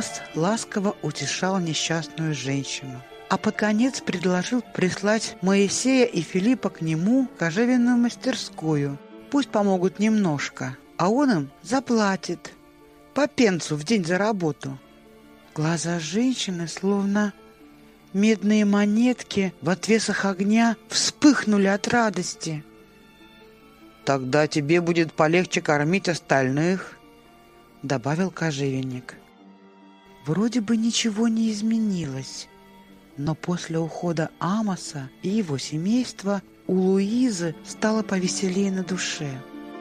раз ласково утешал несчастную женщину, а под конец предложил прислать Моисея и Филиппа к нему в кожевенную мастерскую. Пусть помогут немножко, а он им заплатит по пенсу в день за работу. Глаза женщины, словно медные монетки в отвесах огня, вспыхнули от радости. «Тогда тебе будет полегче кормить остальных», — добавил кожевенник. Вроде бы ничего не изменилось, но после ухода Амоса и его семейства у Луизы стало повеселее на душе.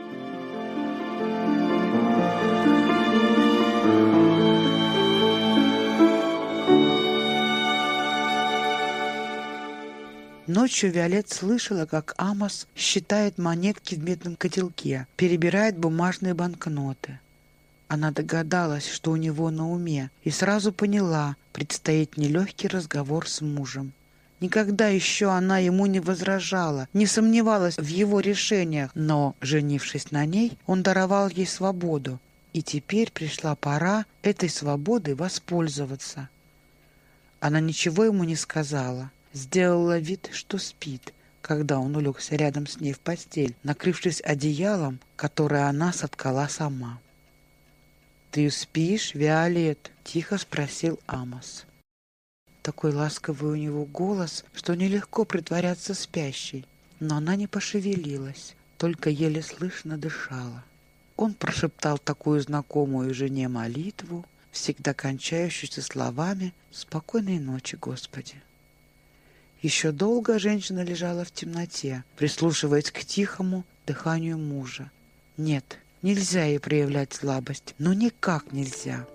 Ночью Виолет слышала, как Амос считает монетки в медном котелке, перебирает бумажные банкноты. Она догадалась, что у него на уме, и сразу поняла, предстоит нелегкий разговор с мужем. Никогда еще она ему не возражала, не сомневалась в его решениях, но, женившись на ней, он даровал ей свободу, и теперь пришла пора этой свободой воспользоваться. Она ничего ему не сказала, сделала вид, что спит, когда он улегся рядом с ней в постель, накрывшись одеялом, которое она соткала сама. «Ты спишь, Виолет?» — тихо спросил Амос. Такой ласковый у него голос, что нелегко притворяться спящей, но она не пошевелилась, только еле слышно дышала. Он прошептал такую знакомую жене молитву, всегда кончающуюся словами «Спокойной ночи, Господи». Еще долго женщина лежала в темноте, прислушиваясь к тихому дыханию мужа. Нет, нельзя ей проявлять слабость, но никак нельзя.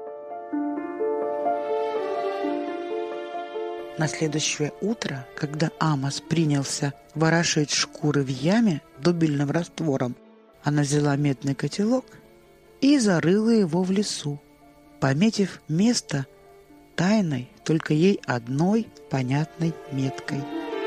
На следующее утро, когда Амос принялся ворошить шкуры в яме дубильным раствором, она взяла медный котелок и зарыла его в лесу, пометив место тайной, только ей одной понятной меткой.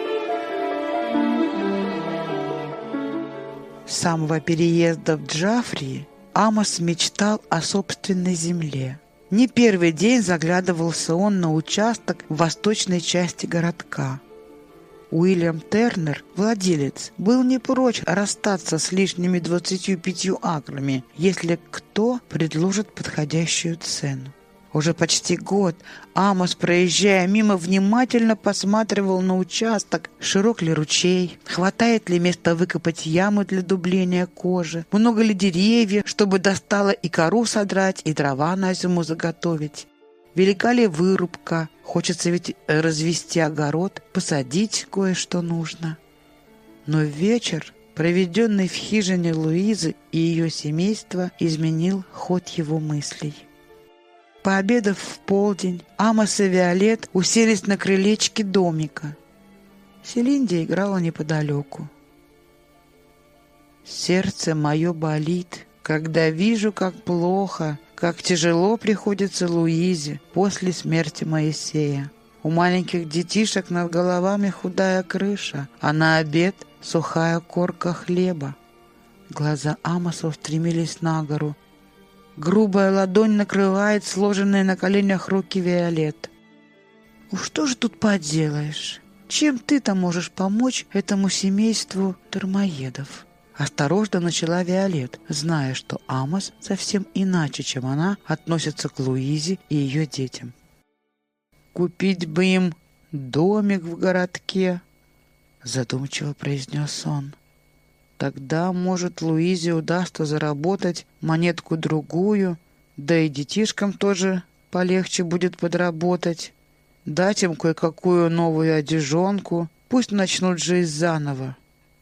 С самого переезда в Джафрии Амос мечтал о собственной земле. Не первый день заглядывался он на участок в восточной части городка. Уильям Тернер, владелец, был не прочь расстаться с лишними 25 акрами, если кто предложит подходящую цену. Уже почти год Амос, проезжая мимо, внимательно посматривал на участок, широк ли ручей, хватает ли места выкопать ямы для дубления кожи, много ли деревьев, чтобы достало и кору содрать, и дрова на зиму заготовить. Велика ли вырубка, хочется ведь развести огород, посадить кое-что нужно. Но вечер, проведенный в хижине Луизы и ее семейства, изменил ход его мыслей. Пообедав в полдень, Амос и Виолет уселись на крылечке домика. Селинди играла неподалеку. «Сердце мое болит, когда вижу, как плохо, как тяжело приходится Луизе после смерти Моисея. У маленьких детишек над головами худая крыша, а на обед сухая корка хлеба». Глаза Амоса устремились на гору. Грубая ладонь накрывает сложенные на коленях руки Виолет. «Уж что же тут поделаешь? Чем ты-то можешь помочь этому семейству дармоедов?» Осторожно начала Виолет, зная, что Амос совсем иначе, чем она, относится к Луизе и ее детям. «Купить бы им домик в городке», — задумчиво произнес он. «Тогда, может, Луизе удастся заработать монетку-другую, да и детишкам тоже полегче будет подработать, дать им кое-какую новую одежонку, пусть начнут жизнь заново».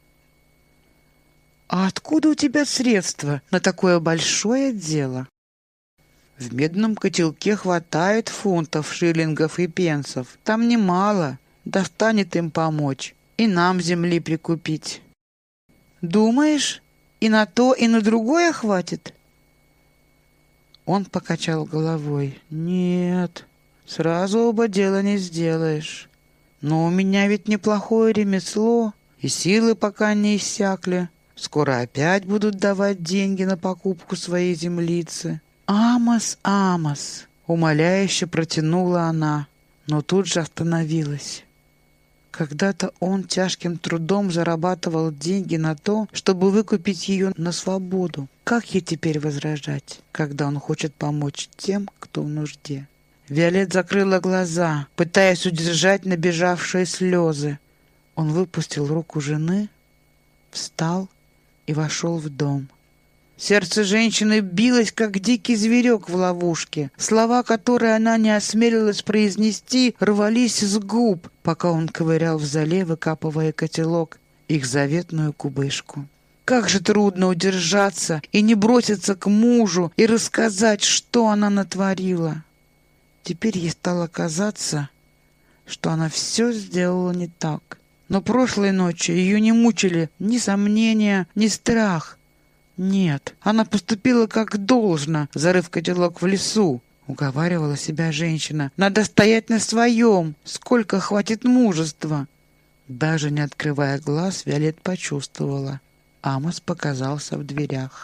«А откуда у тебя средства на такое большое дело?» «В медном котелке хватает фунтов, шиллингов и пенсов. Там немало, достанет им помочь, и нам земли прикупить». «Думаешь, и на то, и на другое хватит?» Он покачал головой. «Нет, сразу оба дела не сделаешь. Но у меня ведь неплохое ремесло, и силы пока не иссякли. Скоро опять будут давать деньги на покупку своей землицы». «Амос, Амос, Умоляюще протянула она, но тут же остановилась. Когда-то он тяжким трудом зарабатывал деньги на то, чтобы выкупить ее на свободу. Как ей теперь возражать, когда он хочет помочь тем, кто в нужде? Виолет закрыла глаза, пытаясь удержать набежавшие слезы. Он выпустил руку жены, встал и вошел в дом. Сердце женщины билось, как дикий зверек в ловушке. Слова, которые она не осмелилась произнести, рвались с губ, пока он ковырял в золе, выкапывая котелок, их заветную кубышку. Как же трудно удержаться и не броситься к мужу и рассказать, что она натворила. Теперь ей стало казаться, что она все сделала не так. Но прошлой ночью ее не мучили ни сомнения, ни страх. Нет, она поступила как должно, зарыв котелок в лесу, уговаривала себя женщина. Надо стоять на своем, сколько хватит мужества. Даже не открывая глаз, Виолет почувствовала. Амос показался в дверях.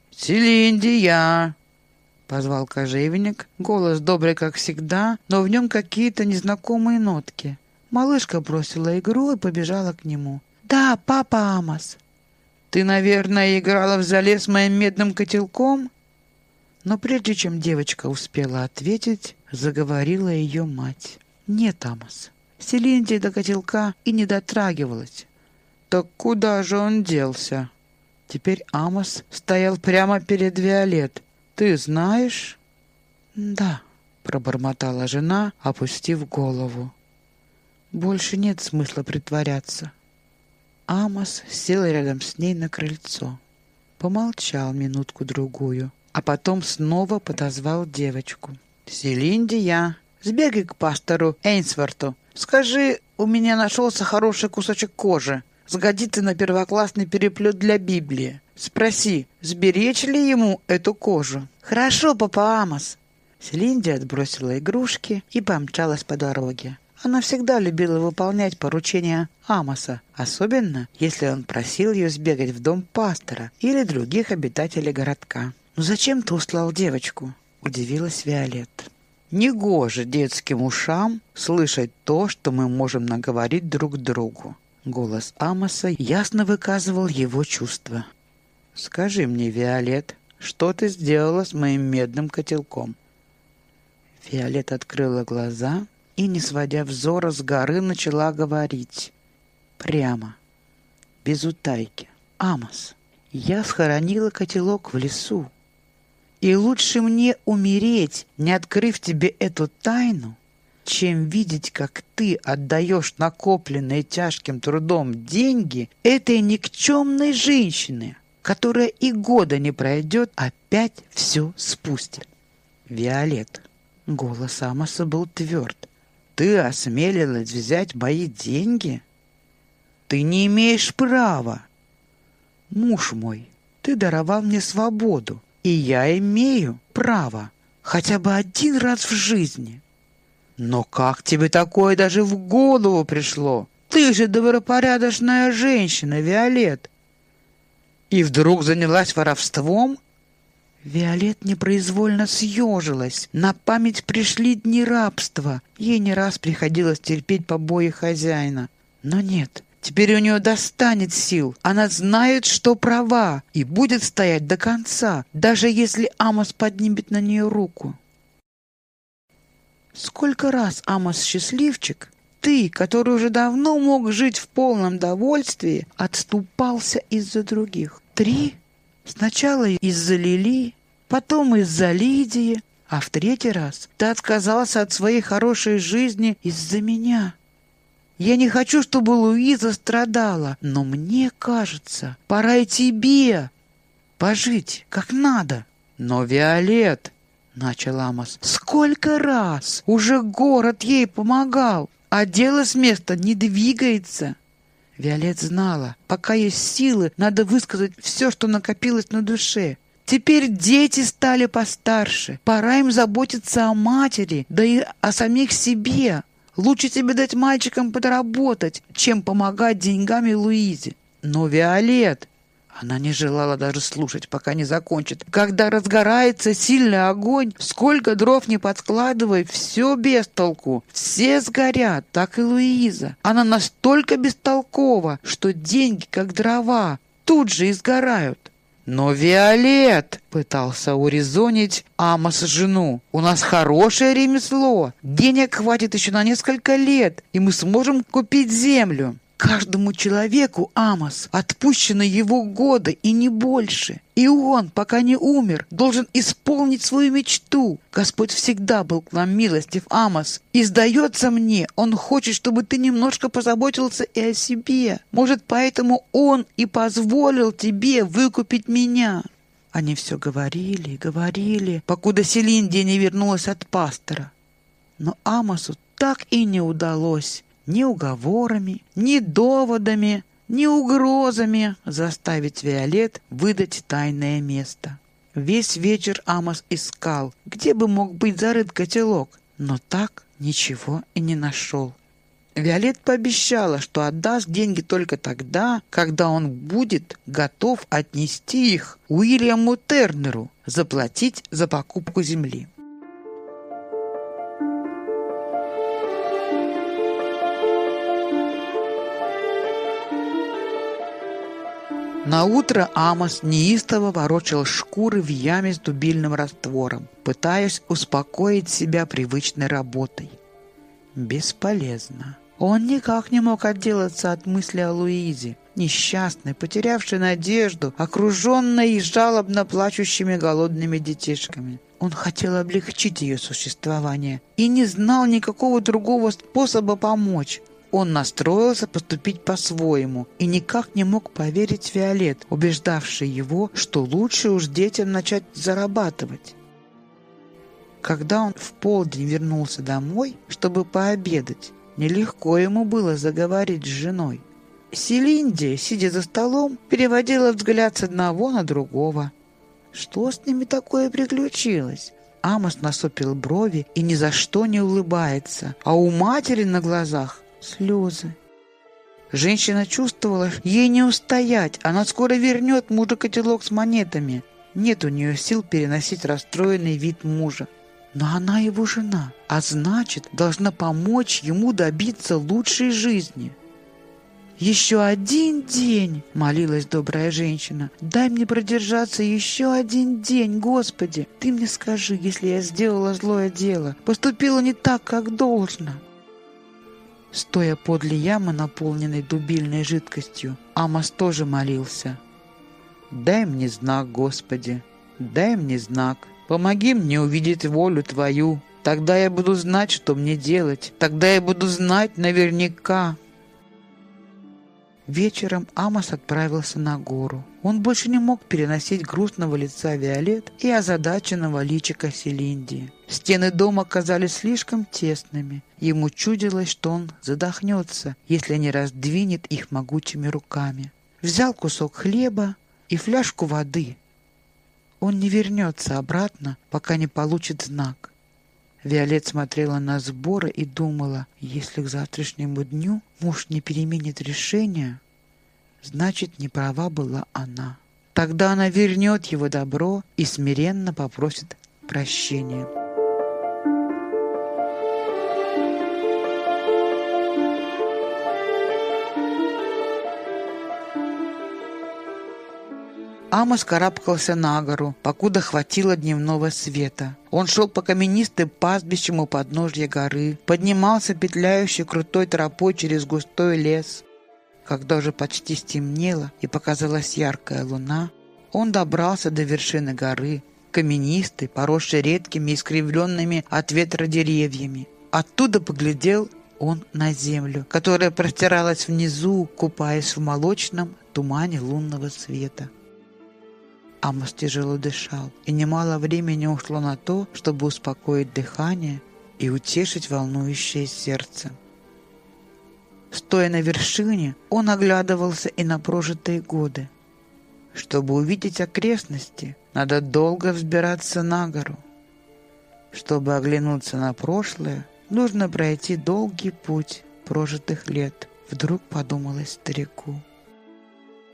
«Селиндия!» — позвал кожевенник. Голос добрый, как всегда, но в нем какие-то незнакомые нотки. Малышка бросила игру и побежала к нему. «Да, папа Амос!» «Ты, наверное, играла в зале с моим медным котелком?» Но прежде чем девочка успела ответить, заговорила ее мать. «Нет, Амос, Селиндия до котелка и не дотрагивалась». «Так куда же он делся?» Теперь Амос стоял прямо перед Виолет. «Ты знаешь?» «Да», — пробормотала жена, опустив голову. «Больше нет смысла притворяться». Амос сел рядом с ней на крыльцо. Помолчал минутку-другую, а потом снова подозвал девочку. «Селиндия, сбегай к пастору Эйнсворту. Скажи, у меня нашелся хороший кусочек кожи. Сгодится на первоклассный переплет для Библии. Спроси, сберечь ли ему эту кожу?» «Хорошо, папа Амос». Селиндия отбросила игрушки и помчалась по дороге. Она всегда любила выполнять поручения Амоса, особенно если он просил ее сбегать в дом пастора или других обитателей городка. «Ну зачем ты услал девочку?» – удивилась Виолет. «Негоже детским ушам слышать то, что мы можем наговорить друг другу». Голос Амоса ясно выказывал его чувства. «Скажи мне, Виолет, что ты сделала с моим медным котелком?» Виолет открыла глаза и, не сводя взора с горы, начала говорить. Прямо, без утайки. «Амос, я схоронила котелок в лесу. И лучше мне умереть, не открыв тебе эту тайну, чем видеть, как ты отдаешь накопленные тяжким трудом деньги этой никчемной женщине, которая и года не пройдет, опять все спустит». «Виолет», — голос Амоса был тверд, — «ты осмелилась взять мои деньги? Ты не имеешь права. Муж мой, ты даровал мне свободу, и я имею право хотя бы один раз в жизни. Но как тебе такое даже в голову пришло? Ты же добропорядочная женщина, Виолет. И вдруг занялась воровством?» Виолет непроизвольно съежилась. На память пришли дни рабства. Ей не раз приходилось терпеть побои хозяина. Но нет, теперь у нее достанет сил. Она знает, что права, и будет стоять до конца, даже если Амос поднимет на нее руку. Сколько раз, Амос счастливчик, ты, который уже давно мог жить в полном довольстве, отступался из-за других? 3? Сначала из-за Лили, потом из-за Лидии, а в 3-й раз ты отказался от своей хорошей жизни из-за меня. Я не хочу, чтобы Луиза страдала, но мне кажется, пора и тебе пожить как надо». «Но, Виолет», — начал Амос, — «сколько раз уже город ей помогал, а дело с места не двигается». Виолет знала, пока есть силы, надо высказать все, что накопилось на душе. Теперь дети стали постарше, пора им заботиться о матери, да и о самих себе. Лучше тебе дать мальчикам подработать, чем помогать деньгами Луизе. «Но, Виолет...» Она не желала даже слушать, пока не закончит. Когда разгорается сильный огонь, сколько дров не подкладывай, все без толку. Все сгорят, так и Луиза. Она настолько бестолкова, что деньги, как дрова, тут же и сгорают. «Но, Виолет!» — пытался урезонить Амос жену. «У нас хорошее ремесло. Денег хватит еще на несколько лет, и мы сможем купить землю. Каждому человеку, Амос, отпущены его годы и не больше. И он, пока не умер, должен исполнить свою мечту. Господь всегда был к нам милостив, Амос. И, сдается мне, он хочет, чтобы ты немножко позаботился и о себе. Может, поэтому он и позволил тебе выкупить меня». Они все говорили и говорили, покуда Селиндия не вернулась от пастора. Но Амосу так и не удалось ни уговорами, ни доводами, ни угрозами заставить Виолет выдать тайное место. Весь вечер Амос искал, где бы мог быть зарыт котелок, но так ничего и не нашел. Виолет пообещала, что отдаст деньги только тогда, когда он будет готов отнести их Уильяму Тернеру, заплатить за покупку земли. Наутро Амос неистово ворочал шкуры в яме с дубильным раствором, пытаясь успокоить себя привычной работой. Бесполезно. Он никак не мог отделаться от мысли о Луизе, несчастной, потерявшей надежду, окруженной жалобно плачущими голодными детишками. Он хотел облегчить ее существование и не знал никакого другого способа помочь. Он настроился поступить по-своему и никак не мог поверить Виолет, убеждавшей его, что лучше уж детям начать зарабатывать. Когда он в полдень вернулся домой, чтобы пообедать, нелегко ему было заговорить с женой. Селиндия, сидя за столом, переводила взгляд с одного на другого. Что с ними такое приключилось? Амос насупил брови и ни за что не улыбается, а у матери на глазах слезы. Женщина чувствовала, ей не устоять, она скоро вернет мужу котелок с монетами. Нет у нее сил переносить расстроенный вид мужа. Но она его жена, а значит, должна помочь ему добиться лучшей жизни. «Еще один день!» — молилась добрая женщина. «Дай мне продержаться еще один день, Господи! Ты мне скажи, если я сделала злое дело, поступила не так, как должно». Стоя подле ямы, наполненной дубильной жидкостью, Амос тоже молился. «Дай мне знак, Господи, дай мне знак. Помоги мне увидеть волю Твою. Тогда я буду знать, что мне делать. Тогда я буду знать наверняка». Вечером Амос отправился на гору. Он больше не мог переносить грустного лица Виолет и озадаченного личика Селиндии. Стены дома казались слишком тесными. Ему чудилось, что он задохнется, если не раздвинет их могучими руками. Взял кусок хлеба и фляжку воды. Он не вернется обратно, пока не получит знак. Виолет смотрела на сборы и думала, если к завтрашнему дню муж не переменит решение, значит, не права была она. Тогда она вернет его добро и смиренно попросит прощения. Амос карабкался на гору, покуда хватило дневного света. Он шел по каменистым пастбищам у подножья горы, поднимался петляющей крутой тропой через густой лес. Когда уже почти стемнело и показалась яркая луна, он добрался до вершины горы, каменистой, поросшей редкими искривленными от ветра деревьями. Оттуда поглядел он на землю, которая простиралась внизу, купаясь в молочном тумане лунного света. Амос тяжело дышал, и немало времени ушло на то, чтобы успокоить дыхание и утешить волнующее сердце. Стоя на вершине, он оглядывался и на прожитые годы. Чтобы увидеть окрестности, надо долго взбираться на гору. Чтобы оглянуться на прошлое, нужно пройти долгий путь прожитых лет, вдруг подумалось старику.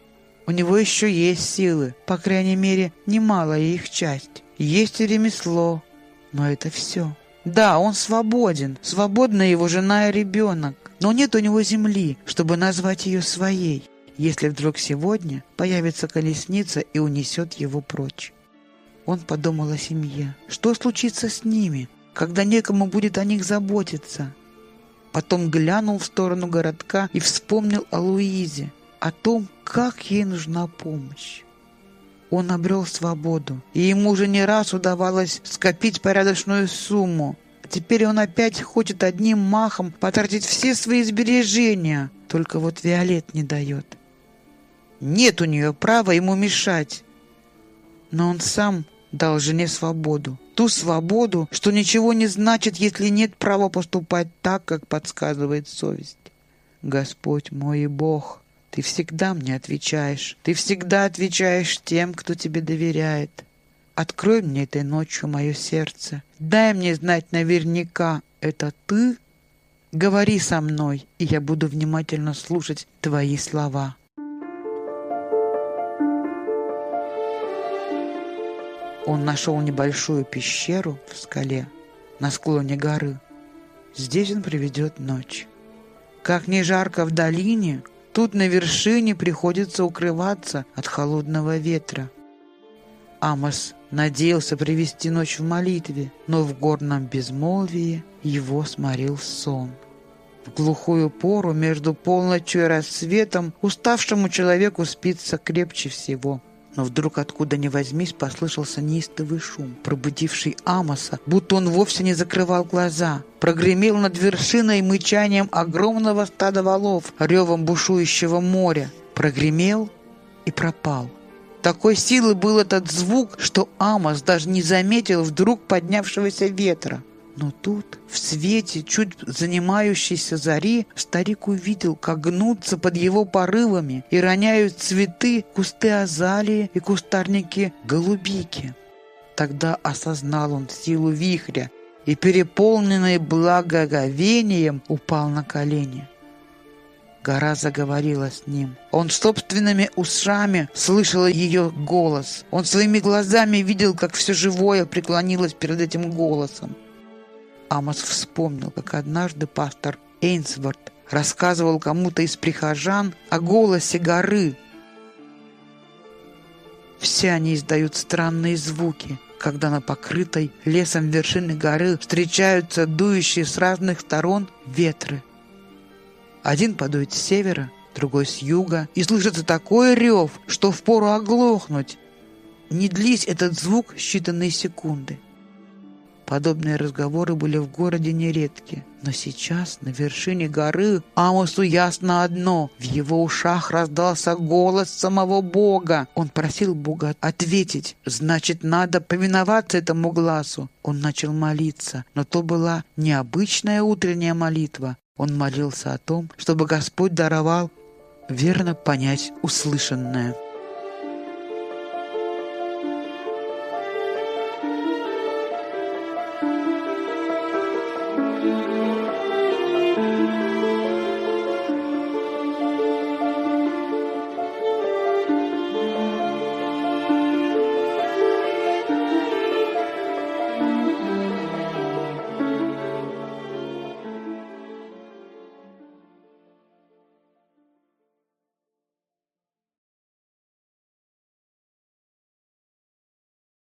У него еще есть силы, по крайней мере, немалая их часть. Есть и ремесло, но это все. Да, он свободен, свободна его жена и ребенок, но нет у него земли, чтобы назвать ее своей, если вдруг сегодня появится колесница и унесет его прочь. Он подумал о семье. Что случится с ними, когда некому будет о них заботиться? Потом глянул в сторону городка и вспомнил о Луизе, о том, как ей нужна помощь. Он обрел свободу, и ему уже не раз удавалось скопить порядочную сумму. Теперь он опять хочет одним махом потратить все свои сбережения, только вот Виолет не дает. Нет у нее права ему мешать, но он сам дал жене свободу. Ту свободу, что ничего не значит, если нет права поступать так, как подсказывает совесть. Господь мой и Бог, Ты всегда мне отвечаешь. Ты всегда отвечаешь тем, кто Тебе доверяет. Открой мне этой ночью мое сердце. Дай мне знать наверняка, это Ты? Говори со мной, и я буду внимательно слушать Твои слова. Он нашел небольшую пещеру в скале на склоне горы. Здесь он проведет ночь. Как ни жарко в долине, тут на вершине приходится укрываться от холодного ветра. Амос надеялся провести ночь в молитве, но в горном безмолвии его сморил сон. В глухую пору между полночью и рассветом уставшему человеку спится крепче всего. Но вдруг откуда ни возьмись послышался неистовый шум, пробудивший Амоса, будто он вовсе не закрывал глаза. Прогремел над вершиной мычанием огромного стада валов, ревом бушующего моря. Прогремел и пропал. Такой силы был этот звук, что Амос даже не заметил вдруг поднявшегося ветра. Но тут, в свете чуть занимающейся зари, старик увидел, как гнутся под его порывами и роняют цветы кусты азалии и кустарники голубики. Тогда осознал он силу вихря и, переполненный благоговением, упал на колени. Гора заговорила с ним. Он собственными ушами слышал ее голос. Он своими глазами видел, как все живое преклонилось перед этим голосом. Амос вспомнил, как однажды пастор Эйнсворт рассказывал кому-то из прихожан о голосе горы. Все они издают странные звуки, когда на покрытой лесом вершине горы встречаются дующие с разных сторон ветры. Один подует с севера, другой с юга, и слышится такой рев, что впору оглохнуть. Не длись этот звук считанные секунды. Подобные разговоры были в городе нередки, но сейчас на вершине горы Амосу ясно одно: в его ушах раздался голос самого Бога. Он просил Бога ответить, значит, надо повиноваться этому глазу. Он начал молиться, но то была необычная утренняя молитва. Он молился о том, чтобы Господь даровал верно понять услышанное.